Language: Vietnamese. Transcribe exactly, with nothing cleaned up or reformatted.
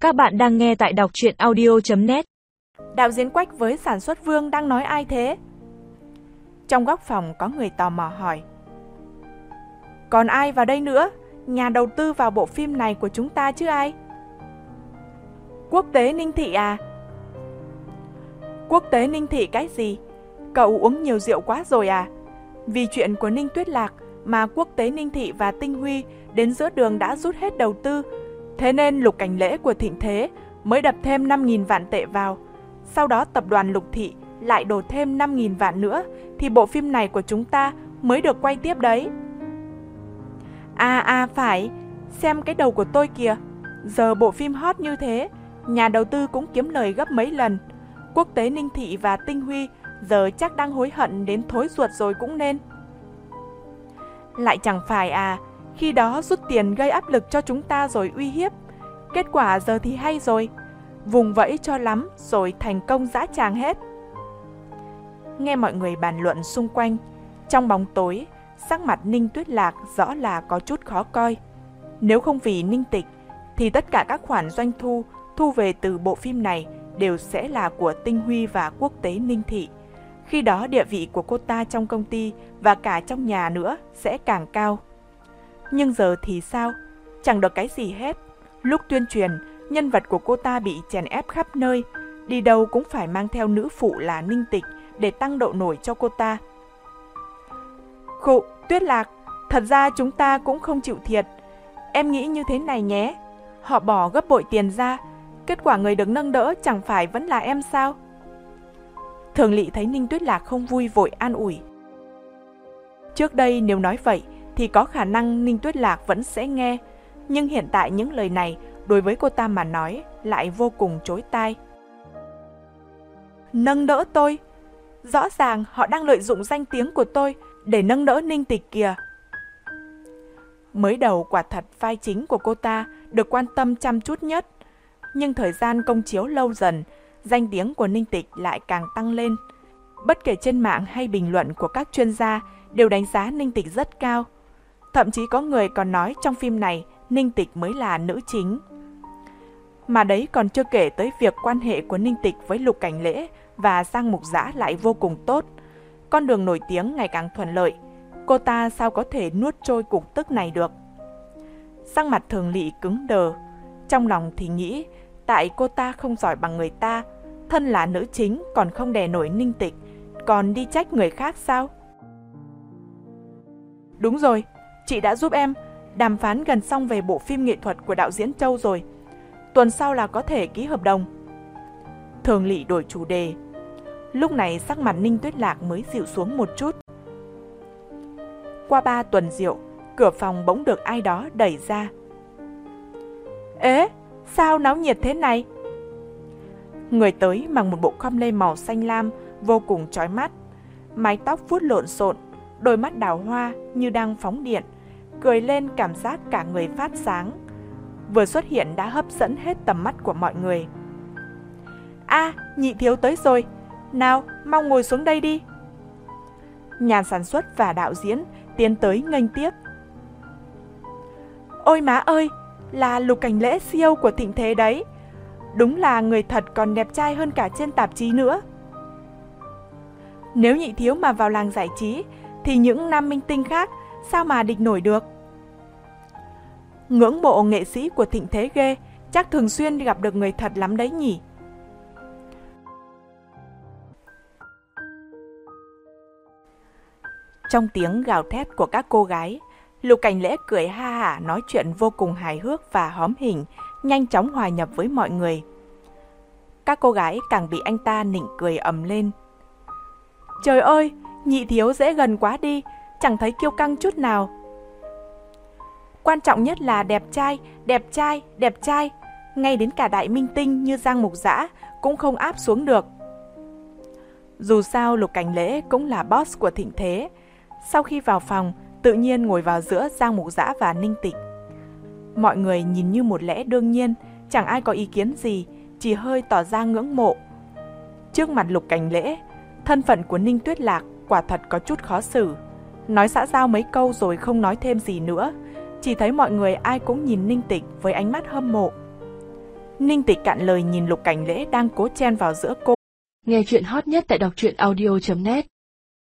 Các bạn đang nghe tại đọc truyện audio chấm net. Đạo diễn Quách với sản xuất Vương đang nói ai thế? Trong góc phòng có người tò mò hỏi. Còn ai vào đây nữa? Nhà đầu tư vào bộ phim này của chúng ta chứ ai? Quốc tế Ninh Thị à? Quốc tế Ninh Thị cái gì? Cậu uống nhiều rượu quá rồi à? Vì chuyện của Ninh Tuyết Lạc mà Quốc tế Ninh Thị và Tinh Huy đến giữa đường đã rút hết đầu tư. Thế nên Lục Cảnh Lễ của Thịnh Thế mới đập thêm năm nghìn vạn tệ vào. Sau đó tập đoàn Lục Thị lại đổ thêm năm nghìn vạn nữa thì bộ phim này của chúng ta mới được quay tiếp đấy. À à phải, xem cái đầu của tôi kìa. Giờ bộ phim hot như thế, nhà đầu tư cũng kiếm lời gấp mấy lần. Quốc tế Ninh Thị và Tinh Huy giờ chắc đang hối hận đến thối ruột rồi cũng nên. Lại chẳng phải à, khi đó rút tiền gây áp lực cho chúng ta rồi uy hiếp. Kết quả giờ thì hay rồi, vùng vẫy cho lắm rồi thành công dã tràng hết. Nghe mọi người bàn luận xung quanh, trong bóng tối, sắc mặt Ninh Tuyết Lạc rõ là có chút khó coi. Nếu không vì Ninh Tịch, thì tất cả các khoản doanh thu thu về từ bộ phim này đều sẽ là của Tinh Huy và Quốc tế Ninh Thị. Khi đó địa vị của cô ta trong công ty và cả trong nhà nữa sẽ càng cao. Nhưng giờ thì sao? Chẳng được cái gì hết. Lúc tuyên truyền, nhân vật của cô ta bị chèn ép khắp nơi. Đi đâu cũng phải mang theo nữ phụ là Ninh Tịch để tăng độ nổi cho cô ta. Khụ, Tuyết Lạc, thật ra chúng ta cũng không chịu thiệt. Em nghĩ như thế này nhé. Họ bỏ gấp bội tiền ra, kết quả người được nâng đỡ chẳng phải vẫn là em sao? Thường Lị thấy Ninh Tuyết Lạc không vui vội an ủi. Trước đây nếu nói vậy thì có khả năng Ninh Tuyết Lạc vẫn sẽ nghe. Nhưng hiện tại những lời này đối với cô ta mà nói lại vô cùng chối tai. Nâng đỡ tôi? Rõ ràng họ đang lợi dụng danh tiếng của tôi để nâng đỡ Ninh Tịch kìa. Mới đầu quả thật vai chính của cô ta được quan tâm chăm chút nhất. Nhưng thời gian công chiếu lâu dần, danh tiếng của Ninh Tịch lại càng tăng lên. Bất kể trên mạng hay bình luận của các chuyên gia đều đánh giá Ninh Tịch rất cao. Thậm chí có người còn nói trong phim này Ninh Tịch mới là nữ chính. Mà đấy còn chưa kể tới việc quan hệ của Ninh Tịch với Lục Cảnh Lễ và Giang Mục Dã lại vô cùng tốt. Con đường nổi tiếng ngày càng thuận lợi. Cô ta sao có thể nuốt trôi cục tức này được? Sắc mặt Thường Lị cứng đờ. Trong lòng thì nghĩ tại cô ta không giỏi bằng người ta, thân là nữ chính còn không đè nổi Ninh Tịch, còn đi trách người khác sao? Đúng rồi, chị đã giúp em. Đàm phán gần xong về bộ phim nghệ thuật của đạo diễn Châu rồi. Tuần sau là có thể ký hợp đồng. Thường Lị đổi chủ đề. Lúc này sắc mặt Ninh Tuyết Lạc mới dịu xuống một chút. Qua ba tuần rượu, cửa phòng bỗng được ai đó đẩy ra. Ế, sao náo nhiệt thế này? Người tới mặc một bộ com lê màu xanh lam vô cùng chói mắt. Mái tóc vuốt lộn xộn, đôi mắt đào hoa như đang phóng điện, cười lên cảm giác cả người phát sáng. Vừa xuất hiện đã hấp dẫn hết tầm mắt của mọi người. À, nhị thiếu tới rồi. Nào, mau ngồi xuống đây đi. Nhà sản xuất và đạo diễn tiến tới nghênh tiếp. Ôi má ơi, là Lục Cảnh Lễ xê e ô của Thịnh Thế đấy. Đúng là người thật còn đẹp trai hơn cả trên tạp chí nữa. Nếu nhị thiếu mà vào làng giải trí thì những nam minh tinh khác sao mà địch nổi được? Ngưỡng mộ nghệ sĩ của Thịnh Thế ghê, chắc thường xuyên gặp được người thật lắm đấy nhỉ. Trong tiếng gào thét của các cô gái, Lục Cảnh Lễ cười ha hả nói chuyện vô cùng hài hước và hóm hình, nhanh chóng hòa nhập với mọi người. Các cô gái càng bị anh ta nịnh cười ầm lên. Trời ơi, nhị thiếu dễ gần quá đi, chẳng thấy kiêu căng chút nào. Quan trọng nhất là đẹp trai, đẹp trai, đẹp trai. Ngay đến cả đại minh tinh như Giang Mục Dã cũng không áp xuống được. Dù sao Lục Cảnh Lễ cũng là boss của Thịnh Thế. Sau khi vào phòng, tự nhiên ngồi vào giữa Giang Mục Dã và Ninh Tịch. Mọi người nhìn như một lẽ đương nhiên, chẳng ai có ý kiến gì, chỉ hơi tỏ ra ngưỡng mộ. Trước mặt Lục Cảnh Lễ, thân phận của Ninh Tuyết Lạc quả thật có chút khó xử. Nói xã giao mấy câu rồi không nói thêm gì nữa. Chỉ thấy mọi người ai cũng nhìn Ninh Tịch với ánh mắt hâm mộ. Ninh Tịch cạn lời nhìn Lục Cảnh Lễ đang cố chen vào giữa cô. Nghe chuyện hot nhất tại đọc truyện audio chấm net.